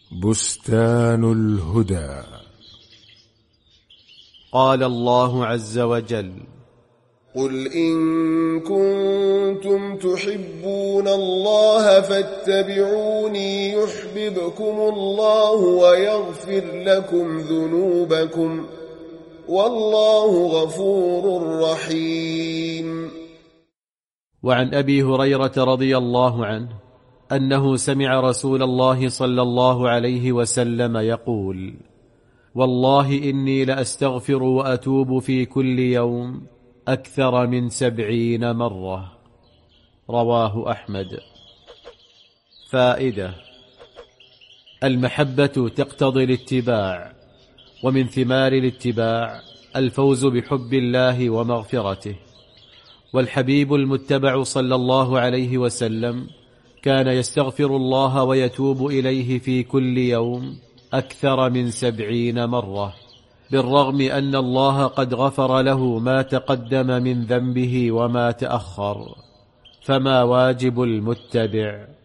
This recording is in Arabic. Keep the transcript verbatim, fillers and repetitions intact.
بستان الهدى. قال الله عز وجل: قل إن كنتم تحبون الله فاتبعوني يحببكم الله ويغفر لكم ذنوبكم والله غفور رحيم. وعن أبي هريرة رضي الله عنه أنه سمع رسول الله صلى الله عليه وسلم يقول: والله إني لأستغفر وأتوب في كل يوم أكثر من سبعين مرة. رواه أحمد. فائدة: المحبة تقتضي الاتباع، ومن ثمار الاتباع الفوز بحب الله ومغفرته. والحبيب المتبع صلى الله عليه وسلم كان يستغفر الله ويتوب إليه في كل يوم أكثر من سبعين مرة، بالرغم أن الله قد غفر له ما تقدم من ذنبه وما تأخر. فما واجب المتبع؟